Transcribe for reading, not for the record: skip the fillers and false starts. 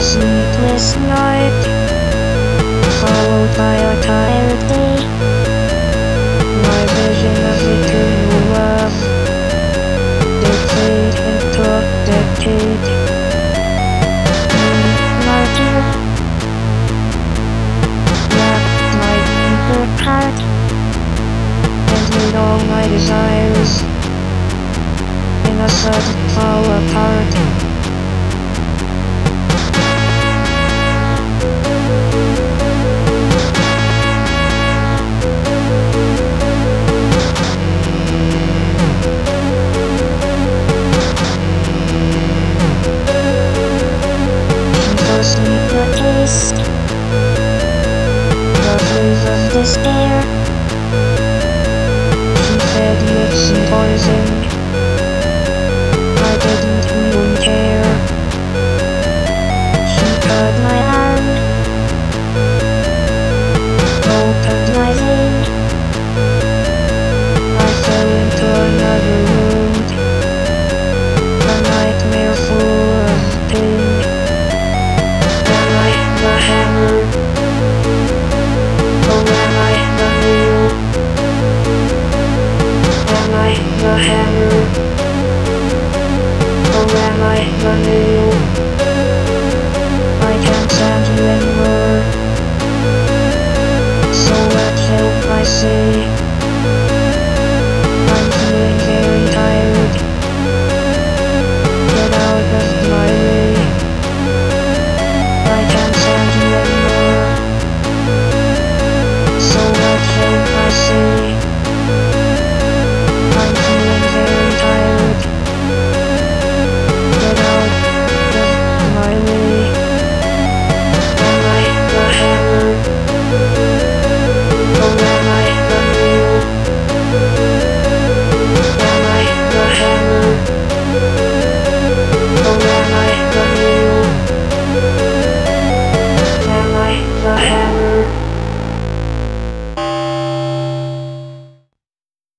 sleepless night, followed by a tired day. My vision of eternal love dictate and took dictate. My dear, left my deeper heart and made all my desires in a sudden fall apart. Force me to taste the flavor of despair.